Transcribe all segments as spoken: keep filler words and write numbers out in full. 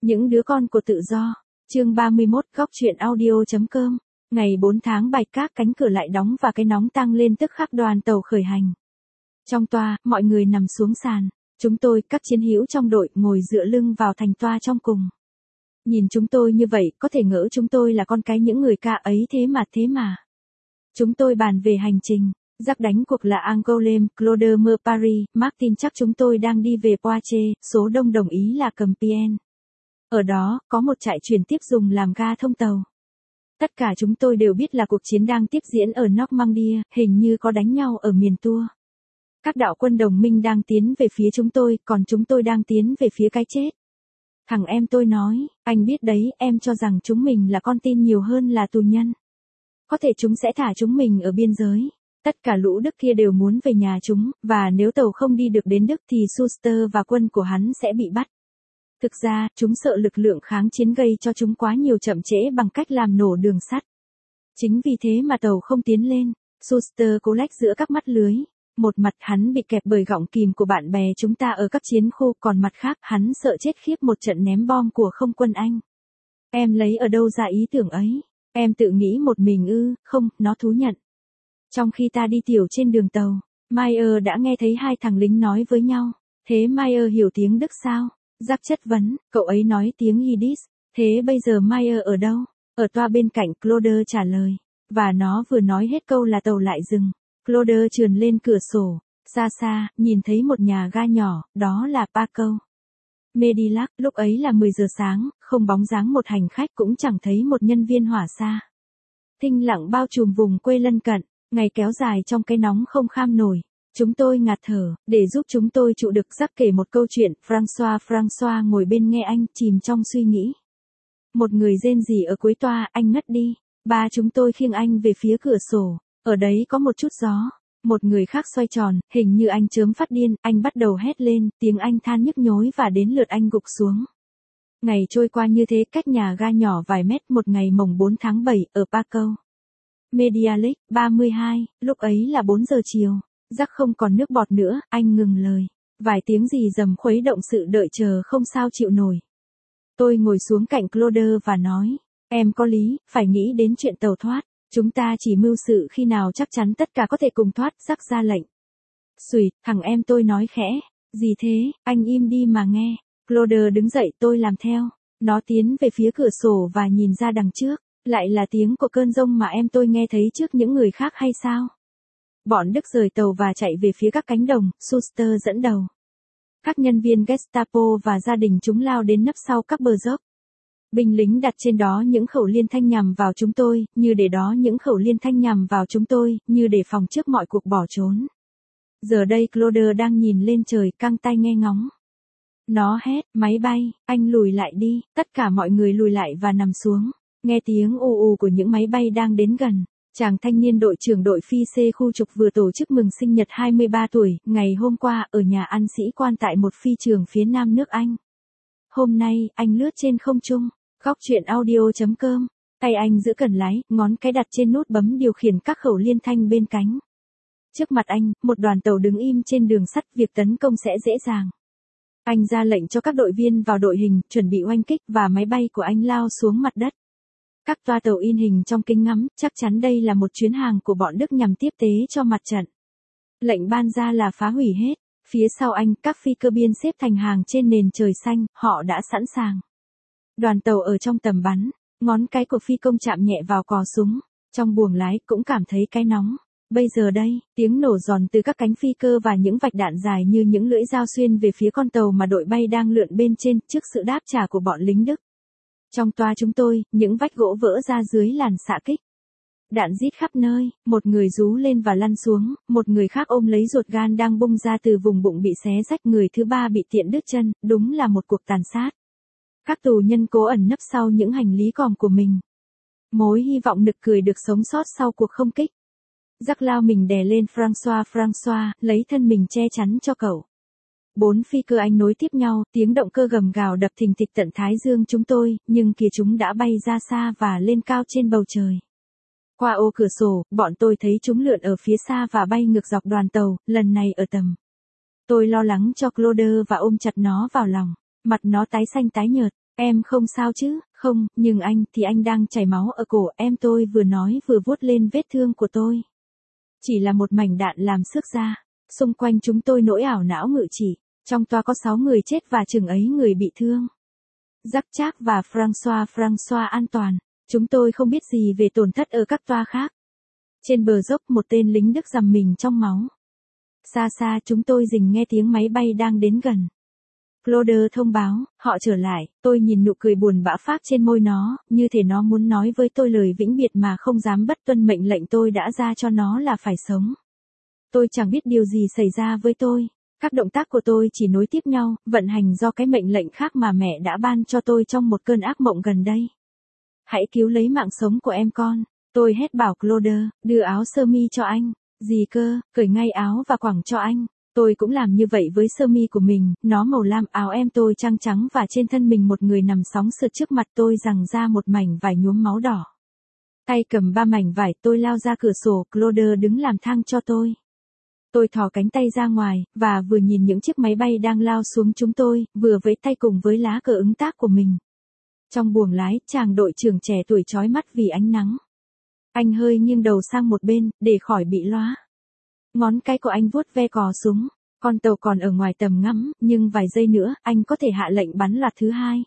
Những đứa con của tự do. Chương ba mươi mốt góc truyện audio.com. Ngày bốn tháng bảy các cánh cửa lại đóng và cái nóng tăng lên tức khắc đoàn tàu khởi hành. Trong toa, mọi người nằm xuống sàn. Chúng tôi, các chiến hữu trong đội, ngồi dựa lưng vào thành toa trong cùng. Nhìn chúng tôi như vậy, có thể ngỡ chúng tôi là con cái những người ca ấy thế mà thế mà. Chúng tôi bàn về hành trình. Jack đánh cuộc là Angoulême, Claude mơ Paris, Martin chắc chúng tôi đang đi về Poitiers, số đông đồng ý là Compiègne. Ở đó, có một trại chuyển tiếp dùng làm ga thông tàu. Tất cả chúng tôi đều biết là cuộc chiến đang tiếp diễn ở Normandy, hình như có đánh nhau ở miền Tour. Các đạo quân đồng minh đang tiến về phía chúng tôi, còn chúng tôi đang tiến về phía cái chết. Thằng em tôi nói, anh biết đấy, em cho rằng chúng mình là con tin nhiều hơn là tù nhân. Có thể chúng sẽ thả chúng mình ở biên giới. Tất cả lũ Đức kia đều muốn về nhà chúng, và nếu tàu không đi được đến Đức thì Schuster và quân của hắn sẽ bị bắt. Thực ra, chúng sợ lực lượng kháng chiến gây cho chúng quá nhiều chậm trễ bằng cách làm nổ đường sắt. Chính vì thế mà tàu không tiến lên. Schuster cố lách giữa các mắt lưới. Một mặt hắn bị kẹp bởi gọng kìm của bạn bè chúng ta ở các chiến khu, còn mặt khác hắn sợ chết khiếp một trận ném bom của không quân Anh. Em lấy ở đâu ra ý tưởng ấy? Em tự nghĩ một mình ư? Không, nó thú nhận. Trong khi ta đi tiểu trên đường tàu, Meyer đã nghe thấy hai thằng lính nói với nhau. Thế Meyer hiểu tiếng Đức sao? Jack chất vấn, cậu ấy nói tiếng Yiddish. Thế bây giờ Meyer ở đâu? Ở toa bên cạnh, Claude trả lời. Và nó vừa nói hết câu là tàu lại dừng. Claude trườn lên cửa sổ. Xa xa, nhìn thấy một nhà ga nhỏ, đó là Paco. Medilac, lúc ấy là mười giờ sáng, không bóng dáng một hành khách cũng chẳng thấy một nhân viên hỏa xa. Thinh lặng bao trùm vùng quê lân cận. Ngày kéo dài trong cái nóng không kham nổi. Chúng tôi ngạt thở, để giúp chúng tôi trụ được. Jack kể một câu chuyện, François François ngồi bên nghe anh, chìm trong suy nghĩ. Một người rên rỉ ở cuối toa, anh ngất đi. Ba chúng tôi khiêng anh về phía cửa sổ, ở đấy có một chút gió. Một người khác xoay tròn, hình như anh chớm phát điên, anh bắt đầu hét lên, tiếng anh than nhức nhối và đến lượt anh gục xuống. Ngày trôi qua như thế cách nhà ga nhỏ vài mét một ngày mồng bốn tháng bảy, ở Paco. Medialec, ba mươi hai, lúc ấy là bốn giờ chiều. Jack không còn nước bọt nữa, anh ngừng lời. Vài tiếng gì rầm khuấy động sự đợi chờ không sao chịu nổi. Tôi ngồi xuống cạnh Claude và nói, em có lý, phải nghĩ đến chuyện tàu thoát. Chúng ta chỉ mưu sự khi nào chắc chắn tất cả có thể cùng thoát. Jack ra lệnh. Xùi, thằng em tôi nói khẽ. Gì thế, anh im đi mà nghe. Claude đứng dậy, tôi làm theo. Nó tiến về phía cửa sổ và nhìn ra đằng trước. Lại là tiếng của cơn giông mà em tôi nghe thấy trước những người khác hay sao? Bọn Đức rời tàu và chạy về phía các cánh đồng, Schuster dẫn đầu. Các nhân viên Gestapo và gia đình chúng lao đến nấp sau các bờ dốc. Binh lính đặt trên đó những khẩu liên thanh nhằm vào chúng tôi, như để đó những khẩu liên thanh nhằm vào chúng tôi, như để phòng trước mọi cuộc bỏ trốn. Giờ đây Claude đang nhìn lên trời, căng tai nghe ngóng. Nó hét, máy bay, anh lùi lại đi, tất cả mọi người lùi lại và nằm xuống. Nghe tiếng ù ù của những máy bay đang đến gần. Chàng thanh niên đội trưởng đội phi C khu trục vừa tổ chức mừng sinh nhật hai mươi ba tuổi, ngày hôm qua, ở nhà ăn sĩ quan tại một phi trường phía nam nước Anh. Hôm nay, anh lướt trên không trung. Góc truyện audio.com. Tay anh giữ cần lái, ngón cái đặt trên nút bấm điều khiển các khẩu liên thanh bên cánh. Trước mặt anh, một đoàn tàu đứng im trên đường sắt, việc tấn công sẽ dễ dàng. Anh ra lệnh cho các đội viên vào đội hình, chuẩn bị oanh kích và máy bay của anh lao xuống mặt đất. Các toa tàu in hình trong kính ngắm, chắc chắn đây là một chuyến hàng của bọn Đức nhằm tiếp tế cho mặt trận. Lệnh ban ra là phá hủy hết. Phía sau anh, các phi cơ biên xếp thành hàng trên nền trời xanh, họ đã sẵn sàng. Đoàn tàu ở trong tầm bắn, ngón cái của phi công chạm nhẹ vào cò súng, trong buồng lái cũng cảm thấy cái nóng. Bây giờ đây, tiếng nổ giòn từ các cánh phi cơ và những vạch đạn dài như những lưỡi dao xuyên về phía con tàu mà đội bay đang lượn bên trên trước sự đáp trả của bọn lính Đức. Trong toa chúng tôi, những vách gỗ vỡ ra dưới làn xạ kích. Đạn rít khắp nơi, một người rú lên và lăn xuống, một người khác ôm lấy ruột gan đang bung ra từ vùng bụng bị xé rách, người thứ ba bị tiện đứt chân, đúng là một cuộc tàn sát. Các tù nhân cố ẩn nấp sau những hành lý còm của mình. Mối hy vọng nực cười được sống sót sau cuộc không kích. Jack lao mình đè lên François François, lấy thân mình che chắn cho cậu. Bốn phi cơ Anh nối tiếp nhau, tiếng động cơ gầm gào đập thình thịch tận thái dương chúng tôi, nhưng kìa chúng đã bay ra xa và lên cao trên bầu trời. Qua ô cửa sổ, bọn tôi thấy chúng lượn ở phía xa và bay ngược dọc đoàn tàu, lần này ở tầm. Tôi lo lắng cho Claude và ôm chặt nó vào lòng. Mặt nó tái xanh tái nhợt. Em không sao chứ? Không, nhưng anh thì anh đang chảy máu ở cổ em, tôi vừa nói vừa vuốt lên vết thương của tôi. Chỉ là một mảnh đạn làm xước da. Xung quanh chúng tôi nỗi ảo não ngự trị. Trong toa có sáu người chết và chừng ấy người bị thương. Jacques và François François an toàn. Chúng tôi không biết gì về tổn thất ở các toa khác. Trên bờ dốc một tên lính Đức dằm mình trong máu. Xa xa chúng tôi rình nghe tiếng máy bay đang đến gần. Claude thông báo, họ trở lại, tôi nhìn nụ cười buồn bã phác trên môi nó, như thể nó muốn nói với tôi lời vĩnh biệt mà không dám bất tuân mệnh lệnh tôi đã ra cho nó là phải sống. Tôi chẳng biết điều gì xảy ra với tôi. Các động tác của tôi chỉ nối tiếp nhau, vận hành do cái mệnh lệnh khác mà mẹ đã ban cho tôi trong một cơn ác mộng gần đây. Hãy cứu lấy mạng sống của em con. Tôi hét bảo Claude, đưa áo sơ mi cho anh. Gì cơ, cởi ngay áo và quẳng cho anh. Tôi cũng làm như vậy với sơ mi của mình, nó màu lam, áo em tôi trắng trắng và trên thân mình một người nằm sóng sượt trước mặt tôi giằng ra một mảnh vải nhuốm máu đỏ. Tay cầm ba mảnh vải, tôi lao ra cửa sổ, Claude đứng làm thang cho tôi. Tôi thò cánh tay ra ngoài, và vừa nhìn những chiếc máy bay đang lao xuống chúng tôi, vừa vẫy tay cùng với lá cờ ứng tác của mình. Trong buồng lái, chàng đội trưởng trẻ tuổi chói mắt vì ánh nắng. Anh hơi nghiêng đầu sang một bên, để khỏi bị lóa. Ngón cái của anh vuốt ve cò súng. Con tàu còn ở ngoài tầm ngắm, nhưng vài giây nữa, anh có thể hạ lệnh bắn loạt thứ hai.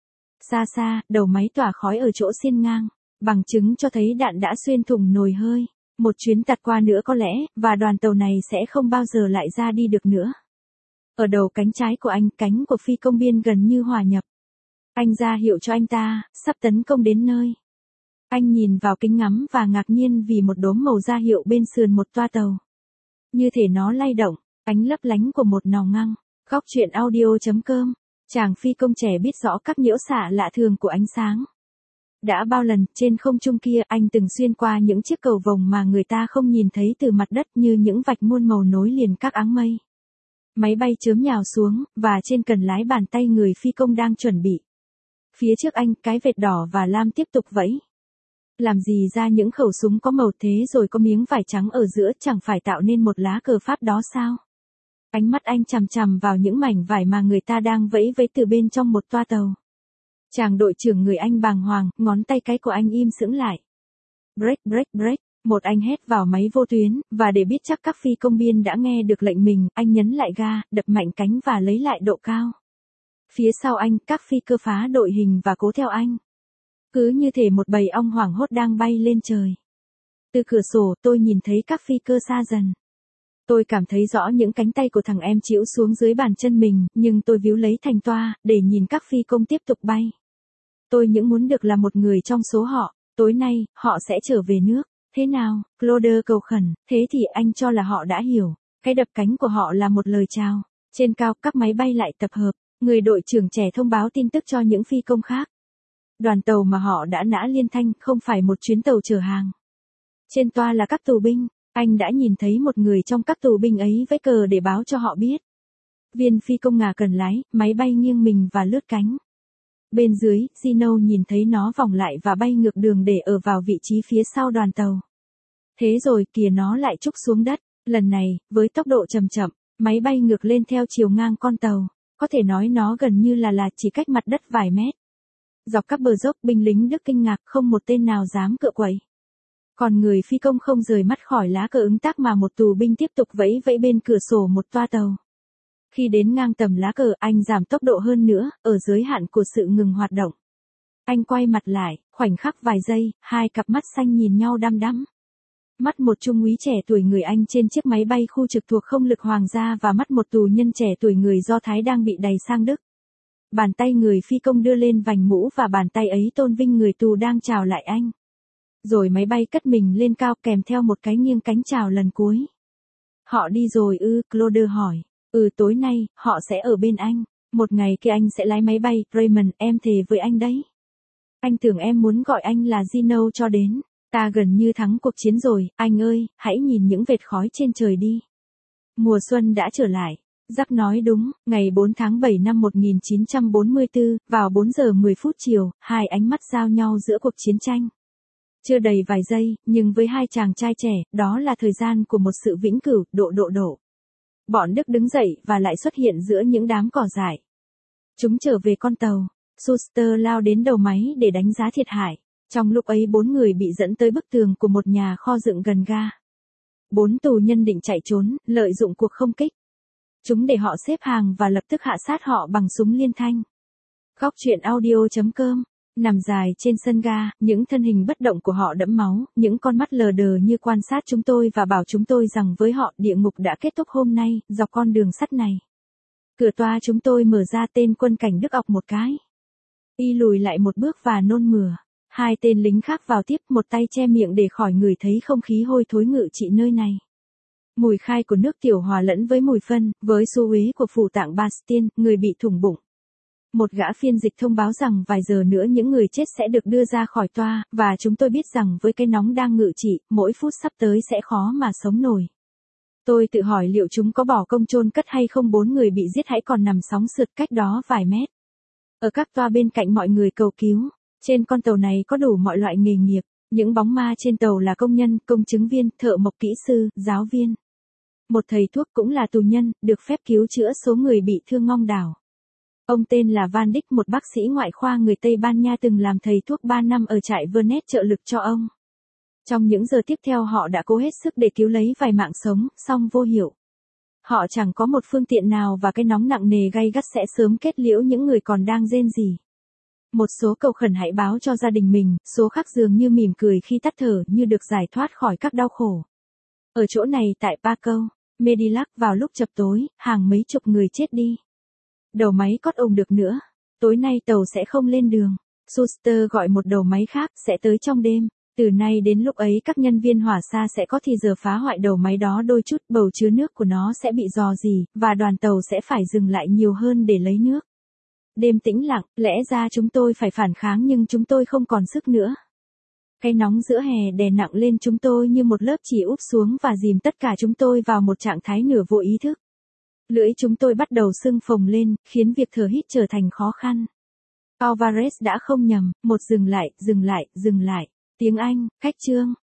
Xa xa, đầu máy tỏa khói ở chỗ xiên ngang. Bằng chứng cho thấy đạn đã xuyên thủng nồi hơi. Một chuyến tạt qua nữa có lẽ, và đoàn tàu này sẽ không bao giờ lại ra đi được nữa. Ở đầu cánh trái của anh, cánh của phi công biên gần như hòa nhập. Anh ra hiệu cho anh ta, sắp tấn công đến nơi. Anh nhìn vào kính ngắm và ngạc nhiên vì một đốm màu ra hiệu bên sườn một toa tàu. Như thể nó lay động, ánh lấp lánh của một nòng ngăng. Góc truyện audio chấm com. Chàng phi công trẻ biết rõ các nhiễu xạ lạ thường của ánh sáng. Đã bao lần, trên không trung kia, anh từng xuyên qua những chiếc cầu vồng mà người ta không nhìn thấy từ mặt đất như những vạch muôn màu nối liền các áng mây. Máy bay chớm nhào xuống, và trên cần lái bàn tay người phi công đang chuẩn bị. Phía trước anh, cái vệt đỏ và lam tiếp tục vẫy. Làm gì ra những khẩu súng có màu thế rồi có miếng vải trắng ở giữa, chẳng phải tạo nên một lá cờ Pháp đó sao? Ánh mắt anh chằm chằm vào những mảnh vải mà người ta đang vẫy vẫy từ bên trong một toa tàu. Chàng đội trưởng người Anh bàng hoàng, ngón tay cái của anh im sững lại. Break, break, break. Một anh hét vào máy vô tuyến, và để biết chắc các phi công biên đã nghe được lệnh mình, anh nhấn lại ga, đập mạnh cánh và lấy lại độ cao. Phía sau anh, các phi cơ phá đội hình và cố theo anh. Cứ như thể một bầy ong hoảng hốt đang bay lên trời. Từ cửa sổ, tôi nhìn thấy các phi cơ xa dần. Tôi cảm thấy rõ những cánh tay của thằng em chĩu xuống dưới bàn chân mình, nhưng tôi víu lấy thành toa, để nhìn các phi công tiếp tục bay. Tôi những muốn được là một người trong số họ, tối nay, họ sẽ trở về nước. Thế nào, Claude cầu khẩn, thế thì anh cho là họ đã hiểu. Cái đập cánh của họ là một lời chào. Trên cao, các máy bay lại tập hợp. Người đội trưởng trẻ thông báo tin tức cho những phi công khác. Đoàn tàu mà họ đã nã liên thanh không phải một chuyến tàu chở hàng. Trên toa là các tù binh. Anh đã nhìn thấy một người trong các tù binh ấy vẫy cờ để báo cho họ biết. Viên phi công ngả cần lái, máy bay nghiêng mình và lướt cánh. Bên dưới, Gino nhìn thấy nó vòng lại và bay ngược đường để ở vào vị trí phía sau đoàn tàu. Thế rồi, kìa nó lại trúc xuống đất. Lần này, với tốc độ chậm chậm, máy bay ngược lên theo chiều ngang con tàu. Có thể nói nó gần như là là chỉ cách mặt đất vài mét. Dọc các bờ dốc, binh lính Đức kinh ngạc, không một tên nào dám cựa quậy. Còn người phi công không rời mắt khỏi lá cờ ứng tác mà một tù binh tiếp tục vẫy vẫy bên cửa sổ một toa tàu. Khi đến ngang tầm lá cờ, anh giảm tốc độ hơn nữa, ở giới hạn của sự ngừng hoạt động. Anh quay mặt lại, khoảnh khắc vài giây, hai cặp mắt xanh nhìn nhau đăm đăm. Mắt một trung úy trẻ tuổi người Anh trên chiếc máy bay khu trực thuộc không lực hoàng gia và mắt một tù nhân trẻ tuổi người Do Thái đang bị đày sang Đức. Bàn tay người phi công đưa lên vành mũ và bàn tay ấy tôn vinh người tù đang chào lại anh. Rồi máy bay cất mình lên cao kèm theo một cái nghiêng cánh chào lần cuối. Họ đi rồi ư, Claude hỏi. Ừ, tối nay, họ sẽ ở bên anh. Một ngày kia anh sẽ lái máy bay, Raymond, em thề với anh đấy. Anh tưởng em muốn gọi anh là Gino cho đến. Ta gần như thắng cuộc chiến rồi, anh ơi, hãy nhìn những vệt khói trên trời đi. Mùa xuân đã trở lại. Jack nói đúng, ngày bốn tháng bảy năm một nghìn chín trăm bốn mươi tư, vào bốn giờ mười phút chiều, hai ánh mắt giao nhau giữa cuộc chiến tranh. Chưa đầy vài giây, nhưng với hai chàng trai trẻ, đó là thời gian của một sự vĩnh cửu, độ độ độ. Bọn Đức đứng dậy và lại xuất hiện giữa những đám cỏ dại. Chúng trở về con tàu. Schuster lao đến đầu máy để đánh giá thiệt hại. Trong lúc ấy bốn người bị dẫn tới bức tường của một nhà kho dựng gần ga. Bốn tù nhân định chạy trốn, lợi dụng cuộc không kích. Chúng để họ xếp hàng và lập tức hạ sát họ bằng súng liên thanh. Góc truyện audio chấm com. Nằm dài trên sân ga, những thân hình bất động của họ đẫm máu, những con mắt lờ đờ như quan sát chúng tôi và bảo chúng tôi rằng với họ địa ngục đã kết thúc hôm nay, dọc con đường sắt này. Cửa toa chúng tôi mở ra, tên quân cảnh Đức ọc một cái. Y lùi lại một bước và nôn mửa. Hai tên lính khác vào tiếp, một tay che miệng để khỏi ngửi thấy không khí hôi thối ngự trị nơi này. Mùi khai của nước tiểu hòa lẫn với mùi phân, với xú uế của phủ tạng Bastien, người bị thủng bụng. Một gã phiên dịch thông báo rằng vài giờ nữa những người chết sẽ được đưa ra khỏi toa, và chúng tôi biết rằng với cái nóng đang ngự trị, mỗi phút sắp tới sẽ khó mà sống nổi. Tôi tự hỏi liệu chúng có bỏ công chôn cất hay không. Bốn người bị giết hãy còn nằm sóng sượt cách đó vài mét. Ở các toa bên cạnh mọi người cầu cứu. Trên con tàu này có đủ mọi loại nghề nghiệp. Những bóng ma trên tàu là công nhân, công chứng viên, thợ mộc kỹ sư, giáo viên. Một thầy thuốc cũng là tù nhân, được phép cứu chữa số người bị thương ngong đảo. Ông tên là Van Dijk, một bác sĩ ngoại khoa người Tây Ban Nha từng làm thầy thuốc ba năm ở trại Vernet trợ lực cho ông. Trong những giờ tiếp theo họ đã cố hết sức để cứu lấy vài mạng sống, song vô hiệu. Họ chẳng có một phương tiện nào và cái nóng nặng nề gay gắt sẽ sớm kết liễu những người còn đang rên rỉ. Một số cầu khẩn hãy báo cho gia đình mình, số khác dường như mỉm cười khi tắt thở như được giải thoát khỏi các đau khổ. Ở chỗ này tại Paco, Medilac vào lúc chập tối, hàng mấy chục người chết đi. Đầu máy cót ồng được nữa. Tối nay tàu sẽ không lên đường. Schuster gọi một đầu máy khác, sẽ tới trong đêm. Từ nay đến lúc ấy các nhân viên hỏa xa sẽ có thì giờ phá hoại đầu máy đó đôi chút, bầu chứa nước của nó sẽ bị rò rỉ, và đoàn tàu sẽ phải dừng lại nhiều hơn để lấy nước. Đêm tĩnh lặng, lẽ ra chúng tôi phải phản kháng nhưng chúng tôi không còn sức nữa. Cái nóng giữa hè đè nặng lên chúng tôi như một lớp chì úp xuống và dìm tất cả chúng tôi vào một trạng thái nửa vô ý thức. Lưỡi chúng tôi bắt đầu sưng phồng lên, khiến việc thở hít trở thành khó khăn. Alvarez đã không nhầm, một dừng lại, dừng lại, dừng lại. Tiếng Anh, cách chương.